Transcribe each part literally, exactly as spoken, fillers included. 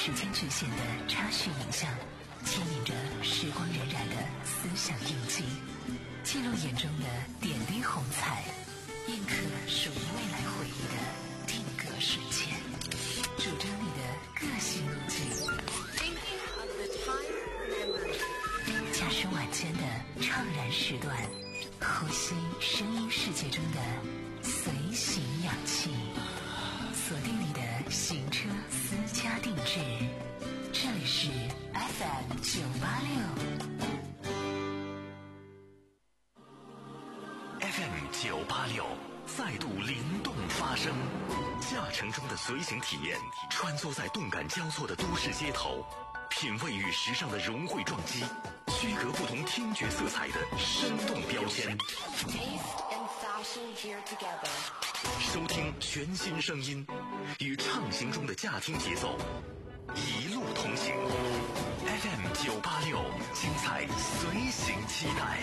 时间局限的插叙影像，牵引着时光荏苒的思想印记，记录眼中的点滴红彩，印刻属于未来回忆的定格瞬间，主张你的个性路径。驾驶晚间的怅然时段，呼吸声音世界中的随行氧气，锁定你的行车私家定制。这里是 F M 九八六 F M 九八六再度灵动发声，驾乘中的随行体验，穿梭在动感交错的都市街头，品味与时尚的融汇撞击，区隔不同听觉色彩的生动标签，收听全新声音，与畅行中的驾听节奏一路同行。 F M 九八六，精彩随行期待。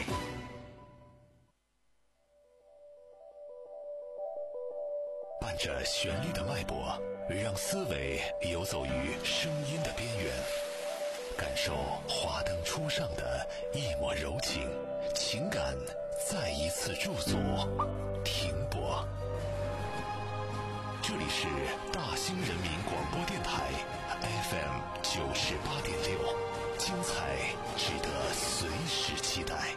伴着旋律的脉搏，让思维游走于声音的边缘，感受华灯初上的一抹柔情，情感再一次驻足停泊。这里是大兴人民广播电台 F M 九十八点六，精彩值得随时期待。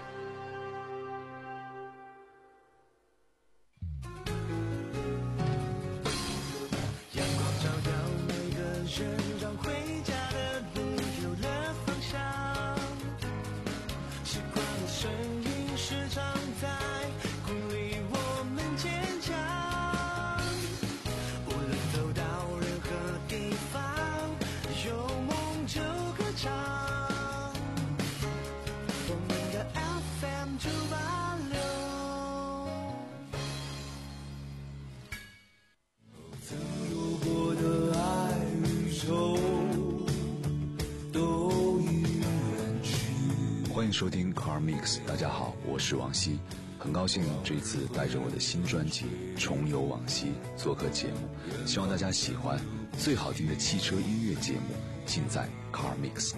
阳光照耀每个人，让回家的路有了方向。习惯的声音时常在鼓励我们坚强。无论走到任何地方，有梦就歌唱。我们的 F M 九八六。曾有过的爱与愁都已远去。 欢迎收听 Car Mix， 大家好，我是王希，很高兴这一次带着我的新专辑《重游往昔》做客节目，希望大家喜欢最好听的汽车音乐节目，尽在 Car Mix。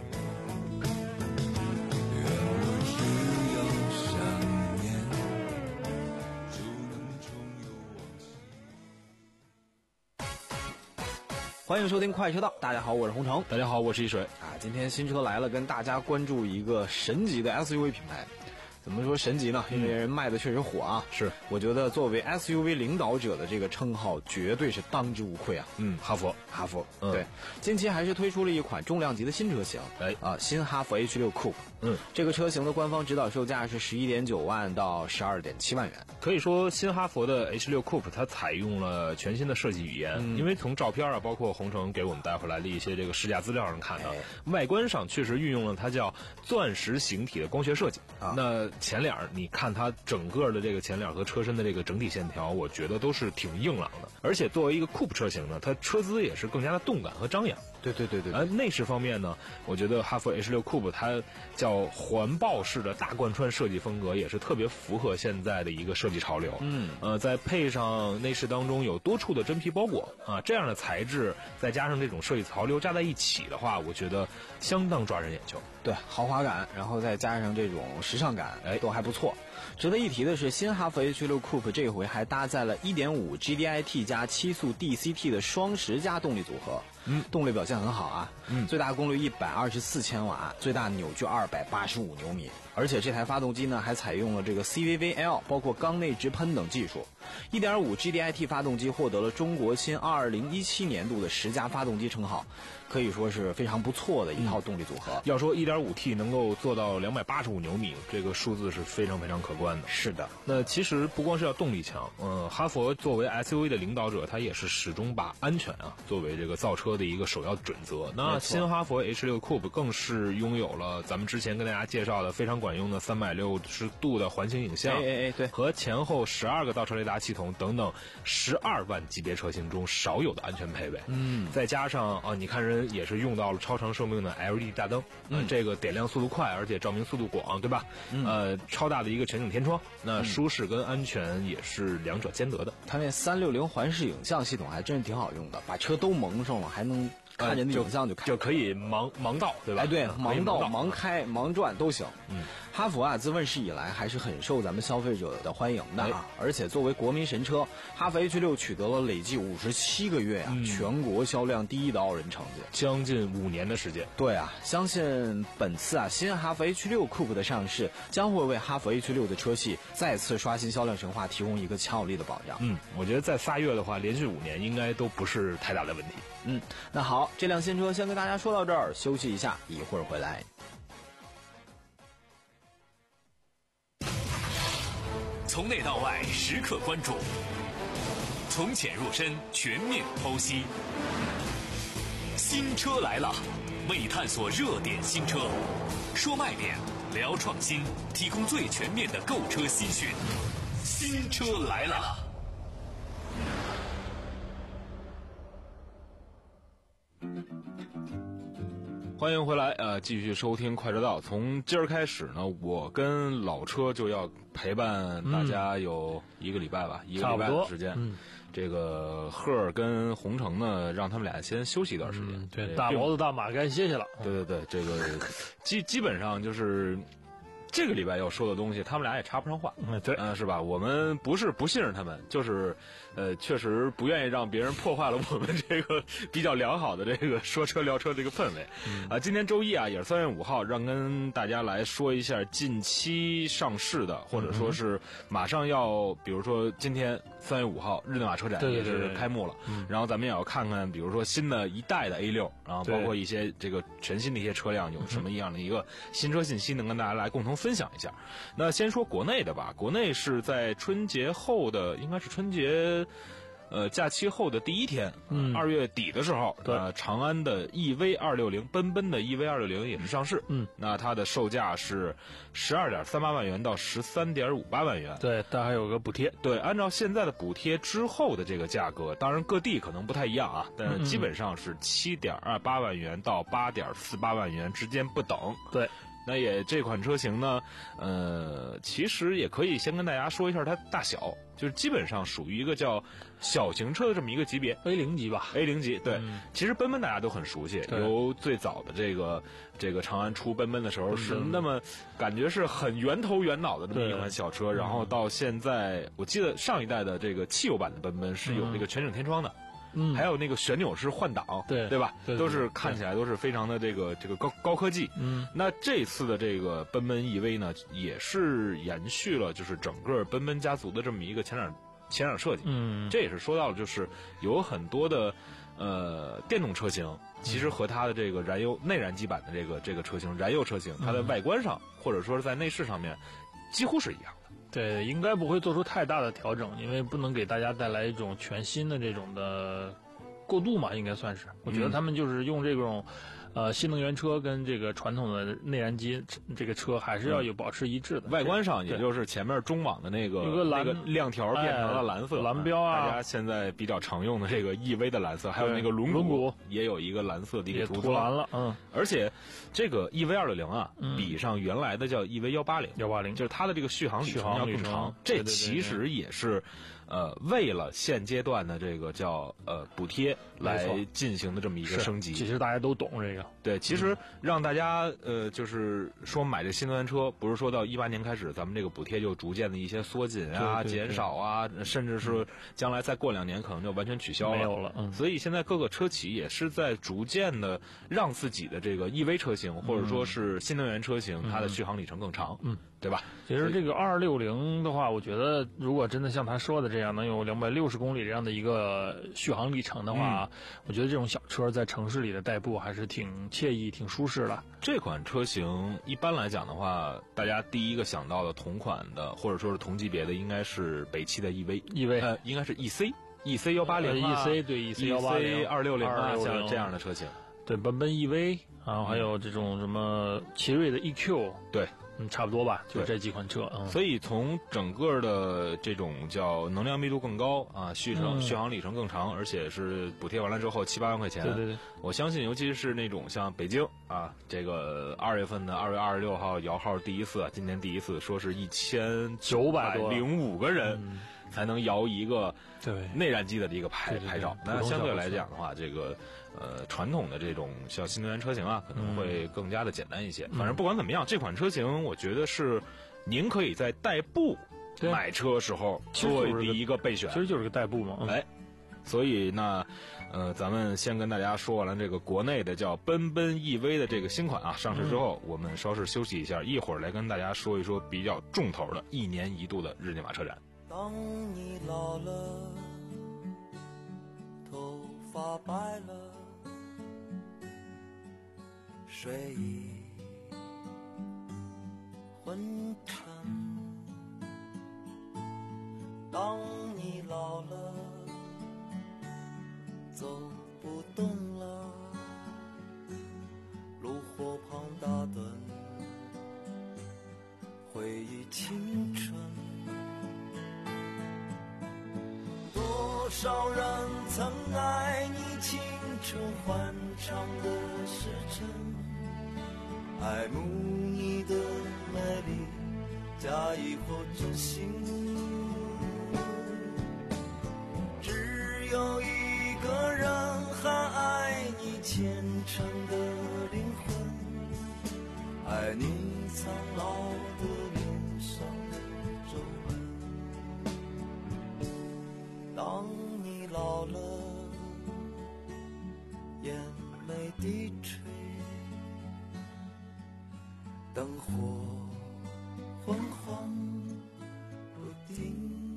欢迎收听快车道，大家好，我是洪城。 大家好，我是一水。 啊，今天新车来了，跟大家关注一个神级的 S U V 品牌。怎么说神级呢？因为人卖的确实火啊。 是， 我觉得作为 S U V 领导者的这个称号，绝对是当之无愧啊。 嗯，哈弗， 哈弗， 嗯、 对，近期还是推出了一款重量级的新车型， 哎啊，新哈弗 H 六 Coupe。 嗯， 这个车型的官方指导售价是十一点九万到十二点七万元。 可以说，新哈弗的 H 六 Coupe 它采用了全新的设计语言，嗯、因为从照片啊，包括洪城给我们带回来的一些这个试驾资料上看到，哎、外观上确实运用了它叫钻石形体的光学设计。啊，那前脸你看它整个的这个前脸和车身的这个整体线条，我觉得都是挺硬朗的。而且作为一个 Coupe 车型呢，它车姿也是更加的动感和张扬。 对对对对。 而内饰方面呢，我觉得哈弗 H 六 Coupe 它叫环抱式的大贯穿设计风格，也是特别符合现在的一个设计潮流。 嗯， 呃，再配上内饰当中有多处的真皮包裹啊，这样的材质再加上这种设计潮流加在一起的话，我觉得相当抓人眼球。 对，豪华感，然后再加上这种时尚感，哎，都还不错。值得一提的是，新哈弗 H 六 Coupe 这回还搭载了 一点五 G D I T 加七速 D C T 的双十佳动力组合。嗯，动力表现很好啊。嗯，最大功率一百二十四千瓦，最大扭矩二百八十五牛米。而且这台发动机呢，还采用了这个 C V V L， 包括缸内直喷等技术。一点五 G D I T 发动机获得了中国新二零一七年度的十佳发动机称号，可以说是非常不错的一套动力组合。 嗯、要说 一点五 T 能够做到两百八十五牛米，这个数字是非常非常可观的。 是的， 那其实不光是要动力强，嗯，哈弗作为 S U V 的领导者，它也是始终把安全啊作为这个造车的一个首要准则。那新哈弗 H 六 Coupe 更是拥有了咱们之前跟大家介绍的非常管用的三百六十度的环形影像， 哎哎哎，对， 和前后十二个倒车雷达系统等等十二万级别车型中少有的安全配备。嗯，再加上啊，你看人也是用到了超长寿命的 L E D 大灯，嗯、呃，这个点亮速度快，而且照明速度广，对吧？嗯、呃，超大的一个全景天窗，那舒适跟安全也是两者兼得的。 它那三六零环视影像系统还真是挺好用的，把车都蒙上了，还能看人的影像就开、 呃、就可以盲盲道，对吧？ 哎，对，盲道、 盲, 盲开、盲转都行。 嗯， 哈弗啊，自问世以来还是很受咱们消费者的欢迎的啊，而且作为国民神车，哈弗 H 六取得了累计五十七个月啊、嗯、全国销量第一的傲人成绩， 将近五年的时间。 对啊，相信本次啊新哈弗 H 六 Coupe 的上市，将会为哈弗 H 六的车系再次刷新销量神话提供一个强有力的保障。 嗯，我觉得再仨月的话，连续五年应该都不是太大的问题。 嗯，那好，这辆新车先跟大家说到这儿，休息一下，一会儿回来。 从内到外时刻关注，从浅入深全面剖析。新车来了，为你探索热点新车，说卖点，聊创新，提供最全面的购车新讯。新车来了。 欢迎回来，呃，继续收听快车道。从今儿开始呢，我跟老车就要陪伴大家有一个礼拜吧，嗯、一个礼拜的时间。嗯，这个赫尔跟红城呢，让他们俩先休息一段时间。 嗯、对，大毛子大马该歇歇了。 对对对，这个基基本上就是。这个礼拜要说的东西，他们俩也插不上话， 嗯，对， 嗯、呃，是吧？我们不是不信任他们，就是，呃，确实不愿意让别人破坏了我们这个比较良好的这个说车聊车这个氛围。嗯、啊，今天周一啊，也是三月五号，让跟大家来说一下近期上市的，或者说是马上要，比如说今天三月五号日内瓦车展也是开幕了， 对对对对， 然后咱们也要看看，比如说新的一代的 A 六，然后包括一些这个全新的一些车辆有什么样的一个新车信息，能跟大家来共同分享一下。那先说国内的吧，国内是在春节后的，应该是春节呃假期后的第一天，嗯，二月底的时候，呃，长安的 E V 二六零，奔奔的 E V 二六零也是上市， 嗯， 那它的售价是十二点三八万元到十三点五八万元， 对，但还有个补贴， 对，按照现在的补贴之后的这个价格，当然各地可能不太一样啊，但是基本上是七点二八万元到八点四八万元之间不等， 对。 那也这款车型呢，呃，其实也可以先跟大家说一下它大小，就是基本上属于一个叫小型车的这么一个级别 ，A 零级吧 ，A 零级。对， 嗯、 其实奔奔大家都很熟悉，由最早的这个这个长安出奔奔的时候是那么感觉是很圆头圆脑的这么一款小车，然后到现在，我记得上一代的这个汽油版的奔奔是有那个全景天窗的。嗯，还有那个旋钮式换挡， 对对吧？ 对对对， 都是看起来都是非常的这个这个高高科技。 嗯， 那这次的这个奔奔 E V 呢，也是延续了就是整个奔奔家族的这么一个前脸前脸设计。 嗯， 这也是说到了，就是有很多的呃电动车型，其实和它的这个燃油内燃机版的这个这个车型燃油车型，它的外观上、嗯、或者说是在内饰上面几乎是一样的。 对，应该不会做出太大的调整，因为不能给大家带来一种全新的这种的过渡嘛，应该算是。我觉得他们就是用这种，呃，新能源车跟这个传统的内燃机这个车还是要有保持一致的。 外观上，也就是前面中网的那个那个亮条变成了蓝色， 哎、蓝标啊， 大家现在比较常用的这个 E V 的蓝色，还有那个轮毂也有一个蓝色的一个涂涂蓝了，嗯。 而且这个 E V 二六零啊，嗯、比上原来的叫 E V 一八零， 一八零就是它的这个续航里程要更长，这其实也是。呃，为了现阶段的这个叫呃补贴来进行的这么一个升级， 其实大家都懂这个。 对，其实让大家呃，就是说买这新能源车，不是说到一八年开始，咱们这个补贴就逐渐的一些缩紧啊、 对对对减少啊，甚至是将来再过两年可能就完全取消了， 没有了。嗯， 所以现在各个车企也是在逐渐的让自己的这个 E V 车型或者说是新能源车型，嗯、它的续航里程更长。 嗯。 对吧？ 其实这个二六零的话，我觉得如果真的像他说的这样，能有两百六十公里这样的一个续航里程的话，嗯、我觉得这种小车在城市里的代步还是挺惬意、挺舒适的。 这款车型一般来讲的话，大家第一个想到的同款的或者说是同级别的，应该是北汽的 E V，E V 呃，应该是 E C，E C 一八零 ，E C 对 E C 一八零， 二六零啊，像这样的车型。 对，奔奔 E V， 然后还有这种什么奇瑞的 E Q， 对。 嗯，差不多吧，就这几款车。嗯， 所以从整个的这种叫能量密度更高啊，续程、嗯、续航里程更长，而且是补贴完了之后七八万块钱。 对对对， 我相信，尤其是那种像北京啊，这个二月份的二月二十六号摇号第一次，今年第一次说是一千九百零五个人才能摇一个。 对内燃机的一个牌对对对牌照。那相对来讲的话，这个呃传统的这种像新能源车型啊，可能会更加的简单一些。 嗯、 反正不管怎么样，这款车型我觉得是您可以在代步买车时候作为第一个备选， 其实就是个代步嘛。嗯、 哎。所以呢，呃，咱们先跟大家说完了这个国内的叫奔奔 E V 的这个新款啊，上市之后，我们稍事休息一下，一会儿来跟大家说一说比较重头的一年一度的日内瓦车展。 当你老了，头发白了，睡意昏沉，当你老了，走不动了，炉火旁打盹，回忆青春。多少人曾爱你青春欢畅的时辰，爱慕你的美丽，假意或真心。只有一个人还爱你虔诚的灵魂，爱你苍老的脸上的皱纹。当你老了，眼眉低垂，灯火昏黄不定。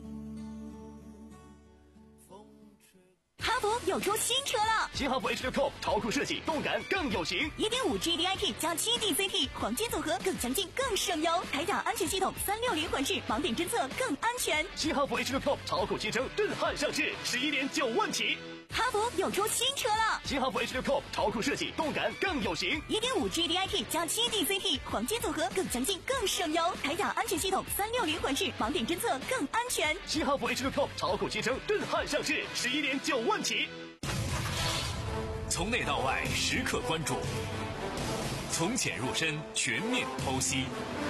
哈弗又出新车了， 新哈弗 H 六 Coupe 超酷设计，动感更有型。 一点五 G D I T 加七 D C T 黄金组合，更强劲更省油。铠甲安全系统三六零混式，盲点侦测更安全。 新哈弗 H 六 Coupe 超酷新车震撼上市，十一点九万起。 哈弗又出新车了， 新哈弗 H 六 Coupe 超酷设计，动感更有型。 一点五 G D I T 加七 D C T 黄金组合，更强劲更省油。铠甲安全系统三六零混式，盲点侦测更安全。 新哈弗 H 六 Coupe 超酷新车震撼上市，十一点九万起。 从内到外时刻关注，从浅入深全面剖析。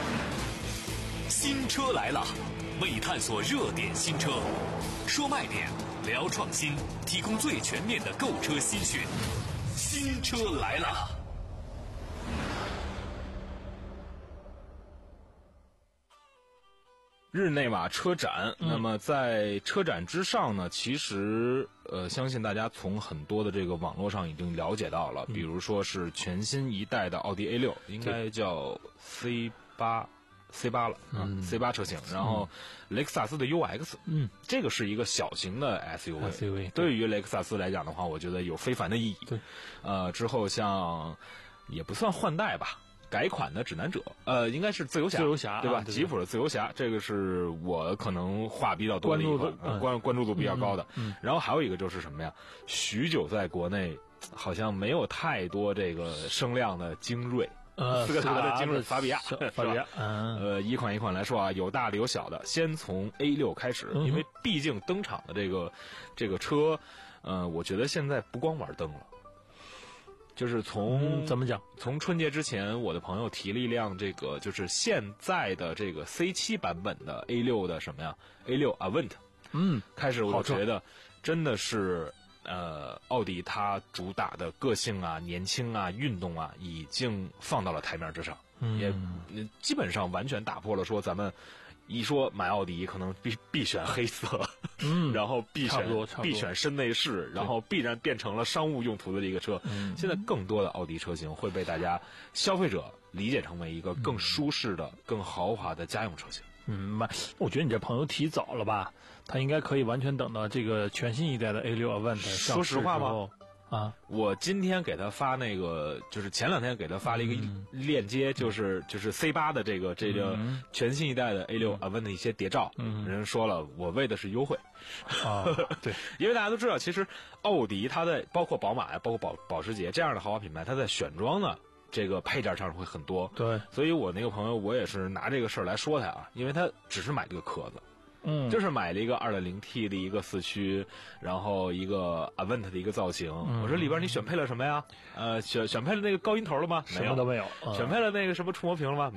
新车来了，为你探索热点新车，说卖点，聊创新，提供最全面的购车新讯。新车来了。 日内瓦车展，那么在车展之上呢，其实呃，相信大家从很多的这个网络上已经了解到了，比如说是全新一代的奥迪 A 六，应该叫 C 八 C 八了啊、嗯、，C 八车型，然后雷克萨斯的 U X， 嗯，这个是一个小型的 S U V， 对, 对于雷克萨斯来讲的话，我觉得有非凡的意义。 对， 呃，之后像也不算换代吧。改款的指南者，呃，应该是自由侠， 自由侠对吧？ 啊、对对吉普的自由侠，这个是我可能话比较多的一款，关注、嗯、关, 关注度比较高的、 嗯嗯。 然后还有一个就是什么呀？许久在国内好像没有太多这个声量的精锐， 呃， 斯柯达的精锐法比亚， 法比亚， 嗯，呃，一款一款来说啊，有大的有小的，先从 A 六开始， 嗯、 因为毕竟登场的这个这个车，呃，我觉得现在不光玩灯了。就是从、 嗯、怎么讲？ 从春节之前，我的朋友提了一辆这个，就是现在的这个 C 七 版本的 A 六的什么呀 ？A 六 Avant。 嗯， 开始我就觉得真的是呃，奥迪它主打的个性啊、年轻啊、运动啊，已经放到了台面之上， 嗯、 也基本上完全打破了说咱们。一说买奥迪，可能必必选黑色， 嗯， 然后必选必选深内饰，然后必然变成了商务用途的一个车。 嗯， 现在更多的奥迪车型会被大家消费者理解成为一个更舒适的、嗯、更豪华的家用车型。 嗯，我觉得你这朋友提早了吧？他应该可以完全等到这个全新一代的 A 六 Avant 上市之后。 说实话吗？ 啊， 我今天给他发那个，就是前两天给他发了一个链接，嗯、就是就是 C 八的这个这个全新一代的 A 六 Avant 的一些谍照，嗯，人说了，我为的是优惠， 啊，对， 因为大家都知道，其实奥迪它在包括宝马呀，包括保保时捷这样的豪华品牌，它在选装呢这个配件上会很多， 对， 所以我那个朋友我也是拿这个事儿来说他啊，因为他只是买这个壳子。 嗯， 就是买了一个 二点零 T 的一个四驱，然后一个 Avant 的一个造型。嗯、我说里边你选配了什么呀？呃，选选配了那个高音头了吗？ 什么都没有。 嗯、选配了那个什么触摸屏了吗？没有。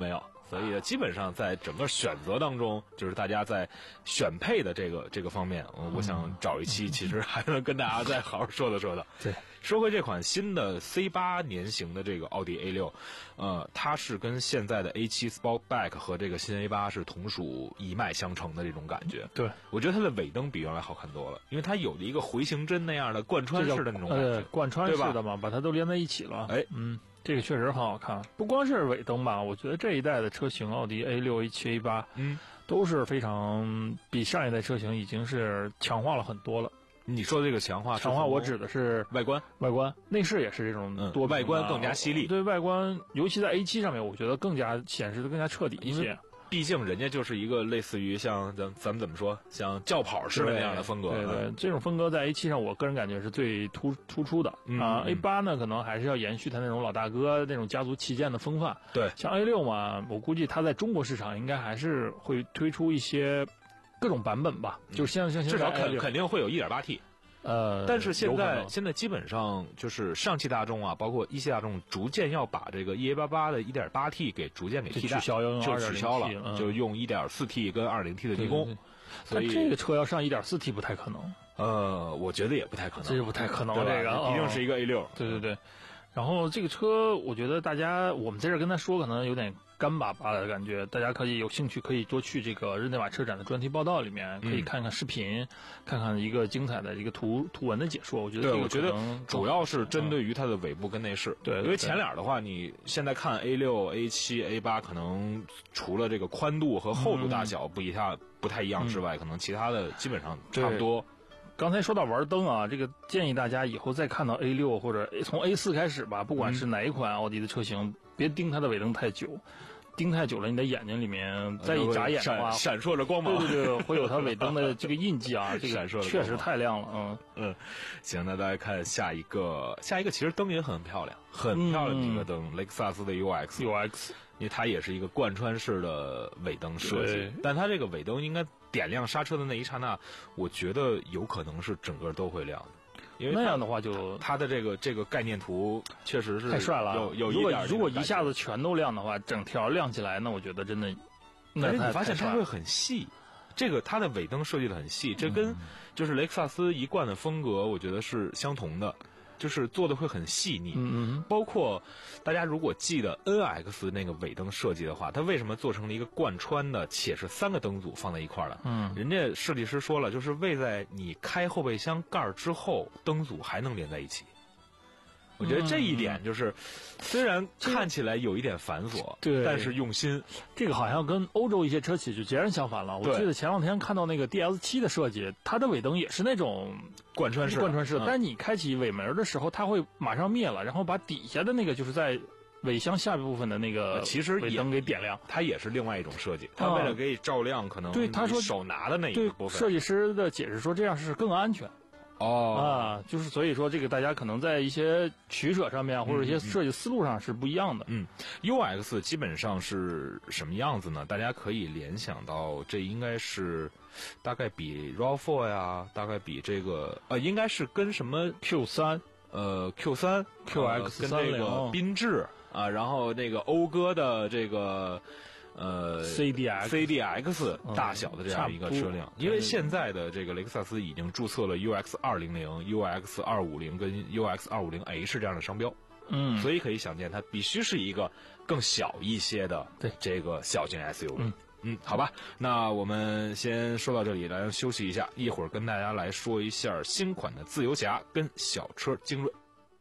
所以基本上在整个选择当中，就是大家在选配的这个这个方面，嗯、我想找一期，其实还能跟大家再好好说的说的。 对， 说回这款新的 C 八 年型的这个奥迪 A 六，呃，它是跟现在的 A 七 Sportback 和这个新 A 八是同属一脉相承的这种感觉。 对， 我觉得它的尾灯比原来好看多了，因为它有一个回形针那样的贯穿式的那种感觉， 呃，贯穿式的嘛，把它都连在一起了。 哎， 嗯。这个确实很好看，不光是尾灯吧，我觉得这一代的车型，奥迪 A 六、A 七、A 八， 嗯， 都是非常比上一代车型已经是强化了很多了。 你说的这个强化， 强化我指的是外观， 外观，内饰也是这种多、 嗯、外观更加犀利。 对外观，尤其在 A 七上面，我觉得更加显示的更加彻底一些。 毕竟人家就是一个类似于像咱咱们怎么说，像轿跑式的那样的风格。 对 对, 对、嗯，这种风格在 A 七上，我个人感觉是最突突出的、 嗯、 啊。A 八呢，可能还是要延续它那种老大哥那种家族旗舰的风范。 对， 像 A 六嘛，我估计它在中国市场应该还是会推出一些各种版本吧，嗯、就是像像至少肯肯定会有 一点八 T。 呃， 但是现在现在基本上就是上汽大众啊，包括一汽大众，逐渐要把这个 E A 八八的 一点八 T 给逐渐给替代， 取消用就取消了， 嗯、 就用 一点四 T 跟 二点零 T 的低功。 所以这个车要上 一点四 T 不太可能。 呃，我觉得也不太可能， 这是不太可能， 这个一定是一个 A 六。 对对对。然后这个车，我觉得大家我们在这跟他说，可能有点干巴巴的感觉。大家可以有兴趣，可以多去这个日内瓦车展的专题报道里面，可以看看视频，嗯、看看一个精彩的一个图图文的解说。我觉得这个我觉得主要是针对于它的尾部跟内饰。 对、嗯， 因为前脸的话，你现在看 A 六、A 七、A 八，可能除了这个宽度和厚度大小不一样、嗯、不太一样之外，嗯、可能其他的基本上差不多。 刚才说到玩灯啊，这个建议大家以后再看到 A 六或者从 A 四开始吧，不管是哪一款奥迪的车型，嗯、别盯它的尾灯太久，盯太久了，你的眼睛里面再一眨眼的话， 闪烁着光芒， 对对对，会有它尾灯的这个印记啊，这个确实太亮了，嗯嗯。行，那大家看下一个，下一个其实灯也很漂亮，很漂亮的一个灯，雷克萨斯的 U X，U X。 因为它也是一个贯穿式的尾灯设计，但它这个尾灯应该点亮刹车的那一刹那，我觉得有可能是整个都会亮的，因为那样的话就它的这个这个概念图确实是太帅了， 有有一点。如果如果一下子全都亮的话，整条亮起来，那我觉得真的， 而且你发现它会很细，这个它的尾灯设计的很细，这跟就是雷克萨斯一贯的风格，我觉得是相同的。就是做的会很细腻， 嗯嗯， 包括大家如果记得 N X 那个尾灯设计的话，它为什么做成了一个贯穿的，且是三个灯组放在一块儿的？ 嗯， 人家设计师说了，就是为在你开后备箱盖之后，灯组还能连在一起。我觉得这一点就是，嗯、虽然看起来有一点繁琐， 对， 但是用心。 这个好像跟欧洲一些车企就截然相反了。我记得前两天看到那个 D S 七的设计，它的尾灯也是那种贯穿式， 贯穿式。 嗯、 但你开启尾门的时候，它会马上灭了，然后把底下的那个就是在尾箱下部分的那个其实尾灯给点亮。 它也是另外一种设计，它为了给你照亮，可能对他说手拿的那一部分。 设计师的解释说这样是更安全。 哦啊，就是所以说这个大家可能在一些取舍上面或者一些设计思路上是不一样的。 嗯 ，U X 基本上是什么样子呢？大家可以联想到，这应该是大概比 R A V 四 呀，大概比这个呃，应该是跟什么 Q 三呃 Q 三 Q X 跟那个缤智啊，然后那个讴歌的这个。呃 ，C D X C D X 大小的这样一个车辆，嗯、因为现在的这个雷克萨斯已经注册了 U X 二零零、U X 二五零跟 U X 二五零 H 这样的商标， 嗯， 所以可以想见它必须是一个更小一些的这个小型 S U V。 嗯嗯，好吧，那我们先说到这里，来休息一下，一会儿跟大家来说一下新款的自由侠跟小车精锐。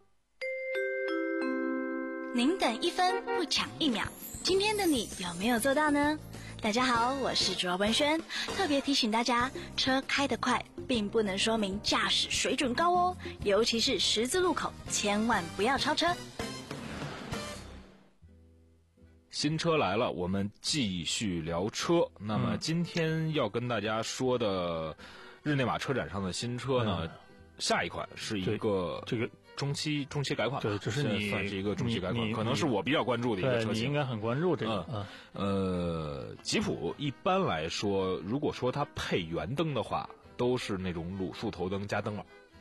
您等一分不抢一秒，今天的你有没有做到呢？大家好，我是卓文轩，特别提醒大家，车开得快并不能说明驾驶水准高哦，尤其是十字路口，千万不要超车。 新车来了，我们继续聊车。那么今天要跟大家说的日内瓦车展上的新车呢，嗯、下一款是一个这个。 中期中期改款， 对，这是你算是一个中期改款，可能是我比较关注的一个车型。 你应该很关注这个。 嗯，呃，吉普一般来说，如果说它配圆灯的话，都是那种卤素头灯加灯网。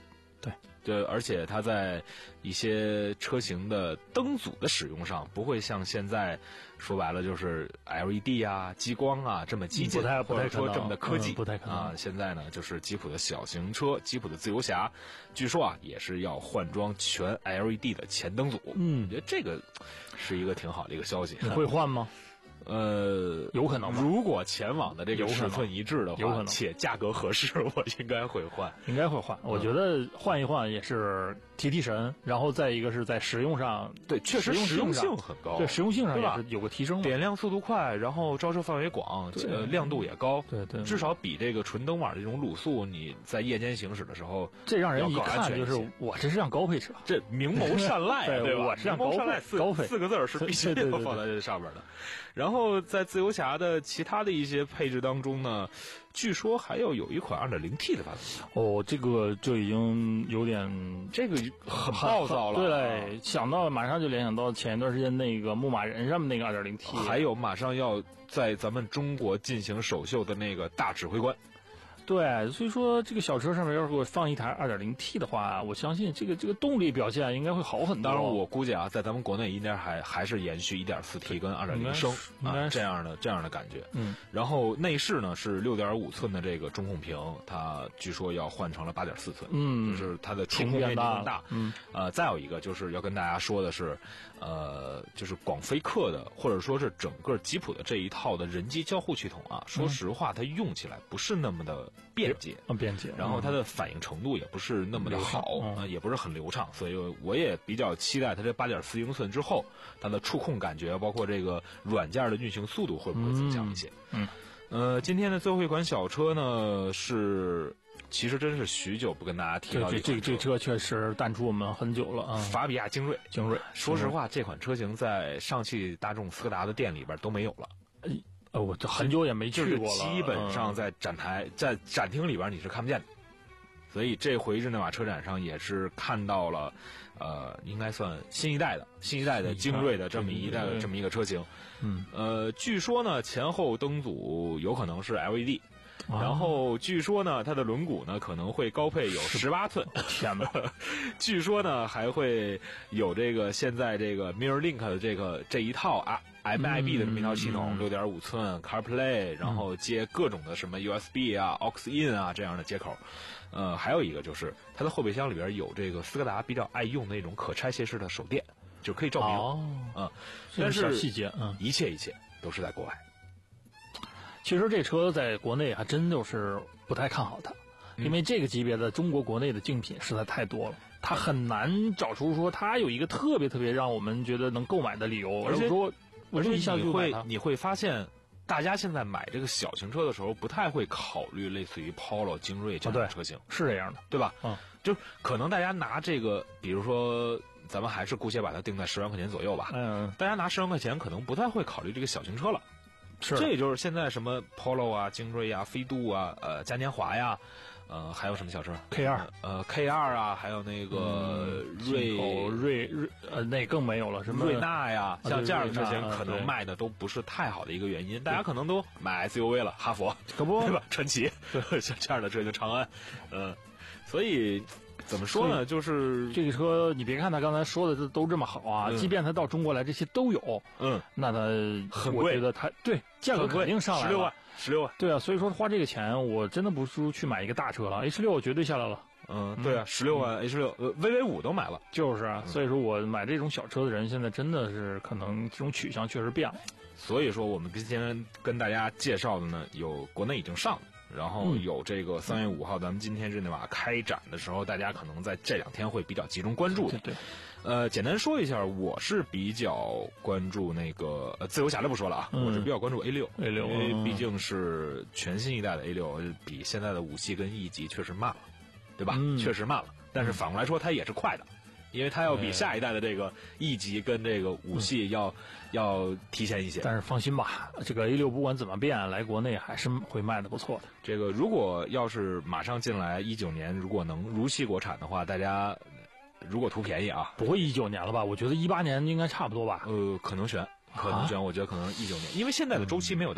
对。 对，而且它在一些车型的灯组的使用上，不会像现在说白了就是 L E D 啊、激光啊这么激进， 不太不太或者说这么的科技， 嗯、不太可能啊。现在呢，就是吉普的小型车，吉普的自由侠，据说啊也是要换装全 L E D 的前灯组。 嗯， 我觉得这个是一个挺好的一个消息。 你会换吗？ 呃， 有可能。 如果前往的这个尺寸一致的话， 有可能， 且价格合适，我应该会换。 应该会换。我觉得换一换也是提提神，然后再一个是在实用上， 对，确实实用性很高， 对，实用性上也是有个提升的。 点亮速度快，然后照射范围广，呃，亮度也高， 对对， 至少比这个纯灯网这种卤素，你在夜间行驶的时候， 这让人一看就是我这是辆高配车， 这明谋善赖， 对吧？ 我是辆高配，高配四个字儿是必须要放在这上面的。然后在自由侠的其他的一些配置当中呢，据说还要有一款 二点零 T 的发动机。 哦，这个就已经有点这个很暴躁了。 对，想到马上就联想到前一段时间那个牧马人上面那个 二点零 T， 还有马上要在咱们中国进行首秀的那个大指挥官。 对，所以说这个小车上面要是给我放一台 二点零 T 的话，我相信这个这个动力表现应该会好很多。 当然，我估计啊，在咱们国内应该还还是延续 一点四 T 跟 二点零 升啊这样的这样的感觉。 嗯。 然后内饰呢是 六点五寸的这个中控屏，它据说要换成了 八点四寸， 嗯， 就是它的触控面积更大。 嗯。 呃，再有一个就是要跟大家说的是，呃，就是广菲克的或者说是整个吉普的这一套的人机交互系统啊，说实话，它用起来不是那么的便捷。 嗯，便捷。 然后它的反应程度也不是那么的好啊、嗯，也不是很流畅，所以我也比较期待它这 八点四 英寸之后，它的触控感觉，包括这个软件的运行速度会不会增强一些？ 嗯， 呃，今天的最后一款小车呢是，其实真是许久不跟大家提到这这这车确实淡出我们很久了啊。 法比亚精锐， 精锐。 说实话，这款车型在上汽大众斯柯达的店里边都没有了。 呃，我这很久也没去过了， 基本上在展台、在展厅里边你是看不见的。所以这回日内瓦车展上也是看到了，呃，应该算新一代的、新一代的精锐的这么一代这么一个车型。 嗯， 呃，据说呢，前后灯组有可能是 L E D。然后据说呢，它的轮毂呢可能会高配有十八寸。 天哪！ 据说呢还会有这个现在这个 MirrorLink 的这个这一套啊 M I B 的这么一套系统，六点五寸 CarPlay， 然后接各种的什么 U S B 啊、A U X In 啊这样的接口。呃，还有一个就是它的后备箱里边有这个斯柯达比较爱用的那种可拆卸式的手电，就可以照明。 哦， 嗯， 但是小细节，嗯， 一切一切都是在国外。 其实这车在国内还真就是不太看好它，因为这个级别的中国国内的竞品实在太多了，它很难找出说它有一个特别特别让我们觉得能购买的理由。 而且说， 而且一下你会你会发现，大家现在买这个小型车的时候，不太会考虑类似于 Polo、精锐这样的车型， 是这样的， 对吧？ 嗯， 就可能大家拿这个，比如说。咱们还是姑且把它定在十万块钱左右吧。 嗯， 大家拿十万块钱，可能不太会考虑这个小型车了。 是， 这也就是现在什么 Polo 啊、精锐啊、飞度啊、呃嘉年华呀，呃还有什么小车 K 二， 呃 K 二啊，还有那个瑞、 嗯、瑞瑞呃那更没有了，什么瑞纳呀， 啊、 像这样的车型可能啊、 卖的都不是太好的一个原因，大家可能都买 S U V 了，哈佛可不对吧？传祺，像这样的车型长安，嗯、呃，所以。怎么说呢？就是这个车，你别看它刚才说的这都这么好啊， 嗯、 即便它到中国来，这些都有， 嗯， 那它很贵， 我觉得它对价格肯定上来了， 十六万，十六万， 对啊，所以说花这个钱，我真的不如去买一个大车了 ，H 六我绝对下来了， 嗯，对啊，十六万 H 六，呃 ，V V 五都买了， 就是啊，所以说我买这种小车的人，现在真的是可能这种取向确实变了， 所以说我们今天跟大家介绍的呢，有国内已经上了。然后有这个三月五号，咱们今天日内瓦开展的时候，大家可能在这两天会比较集中关注的。 对对。 呃，简单说一下，我是比较关注那个呃自由侠的不说了啊， 嗯、 我是比较关注 A 六 A 六， 因为毕竟是全新一代的 A 六，比现在的五系跟 E 级确实慢了，对吧？ 嗯、 确实慢了，但是反过来说，它也是快的。因为它要比下一代的这个 E 级跟这个五系要、嗯、要提前一些， 但是放心吧，这个 A 六不管怎么变，来国内还是会卖的不错的。 这个如果要是马上进来一九年，如果能如期国产的话，大家如果图便宜啊， 不会一九年了吧？我觉得一八年应该差不多吧。 呃，可能悬，可能悬，啊、我觉得可能一九年，因为现在的周期没有到。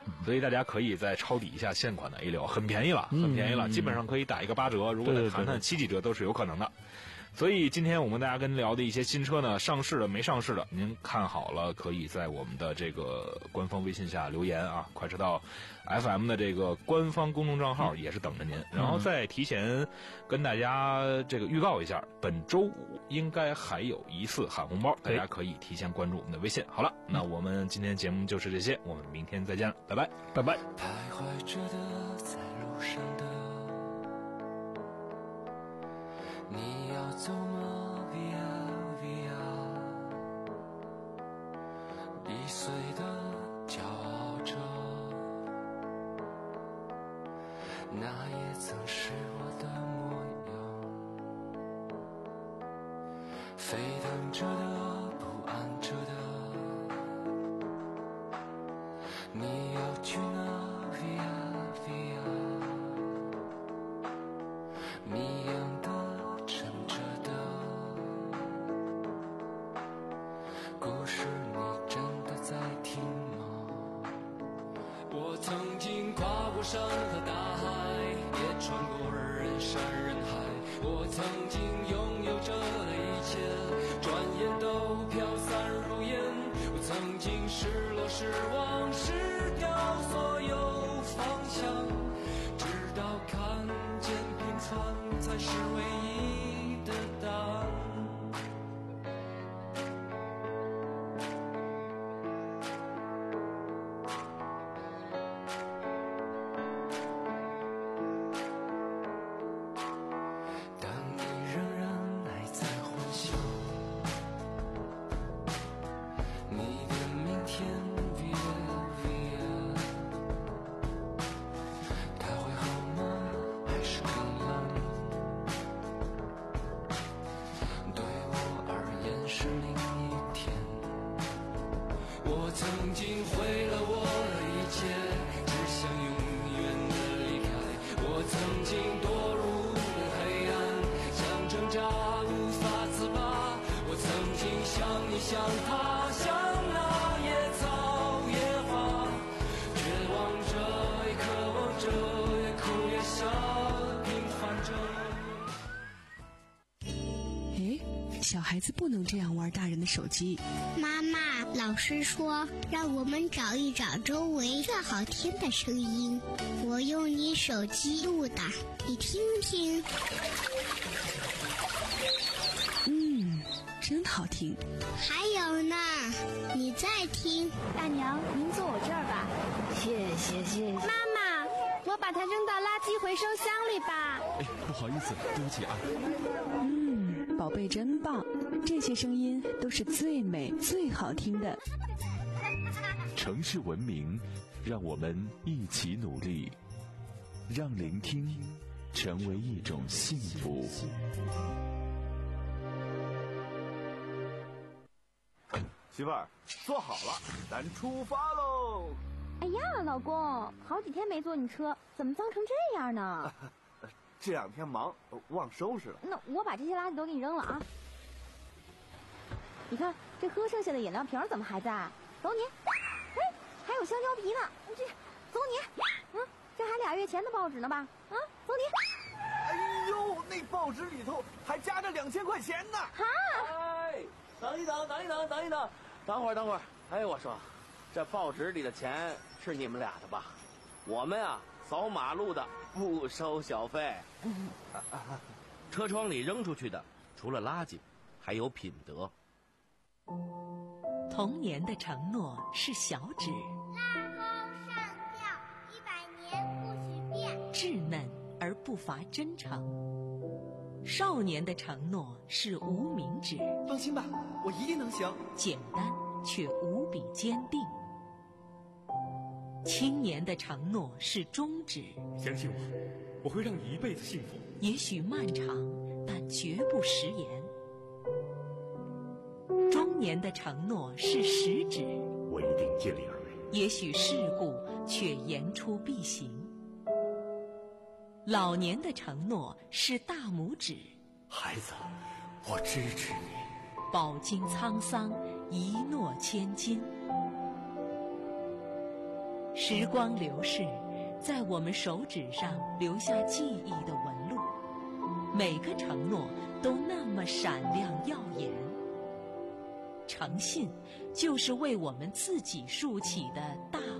所以大家可以在抄底一下现款的 A 六，很便宜了，很便宜了， 嗯、 基本上可以打一个八折，如果再谈谈七几折都是有可能的。所以今天我们大家跟聊的一些新车呢，上市的没上市的，您看好了可以在我们的这个官方微信下留言啊，快车道 F M 的这个官方公众账号也是等着您。然后再提前跟大家这个预告一下，本周五应该还有一次喊红包，大家可以提前关注我们的微信。好了，那我们今天节目就是这些，我们明天再见了，拜拜， 拜拜。 徘徊着的，在路上的，你要走吗 ？Via Via， 易碎的骄傲着，那也曾是我的模样。沸腾着的，不安着的，你要去哪 ？Via Via， 谜样的。故事你真的在听吗？我曾经跨过山和大海，也穿过人山人海。我曾经拥有着的一切，转眼都飘散如烟。我曾经失落失望失掉所有方向，直到看见平凡才是唯一的答案。曾经毁了我的一切，只想永远的离开。我曾经堕入黑暗，想挣扎无法自拔。我曾经像你像他，像那野草野花，绝望着也渴望着，也哭也笑，平凡着。 诶，小孩子不能这样玩大人的手机。 妈妈，老师说让我们找一找周围最好听的声音，我用你手机录的，你听听。 嗯，真好听。 还有呢，你再听。 大娘，您坐我这儿吧。 谢谢谢谢。 妈妈，我把它扔到垃圾回收箱里吧。 哎，不好意思，对不起啊。 嗯，宝贝真棒，这些声音都是最美最好听的。 城市文明，让我们一起努力，让聆听成为一种幸福。 媳妇儿，坐好了，咱出发喽！ 哎呀，老公，好几天没坐你车，怎么脏成这样呢？ 这两天忙，忘收拾了。 那我把这些垃圾都给你扔了啊！你看，这喝剩下的饮料瓶怎么还在？走你！哎，还有香蕉皮呢，这走你！嗯，这还俩月前的报纸呢吧？啊，走你！ 哎呦，那报纸里头还夹着两千块钱呢！ 哈！ 哎，等一等，等一等，等一等，等会儿，等会儿。哎，我说，这报纸里的钱是你们俩的吧？我们啊，扫马路的不收小费。 嗯， 车窗里扔出去的，除了垃圾，还有品德。 童年的承诺是小指， 拉钩上吊，一百年不许变。 稚嫩而不乏真诚。少年的承诺是无名指， 放心吧，我一定能行。 简单却无比坚定。青年的承诺是中指， 相信我，我会让你一辈子幸福。 也许漫长，但绝不食言。中年的承诺是食指， 我一定尽力而为。 也许世故，却言出必行。老年的承诺是大拇指， 孩子，我支持你。 饱经沧桑，一诺千金。 时光流逝，在我们手指上留下记忆的纹路，每个承诺都那么闪亮耀眼。诚信就是为我们自己竖起的大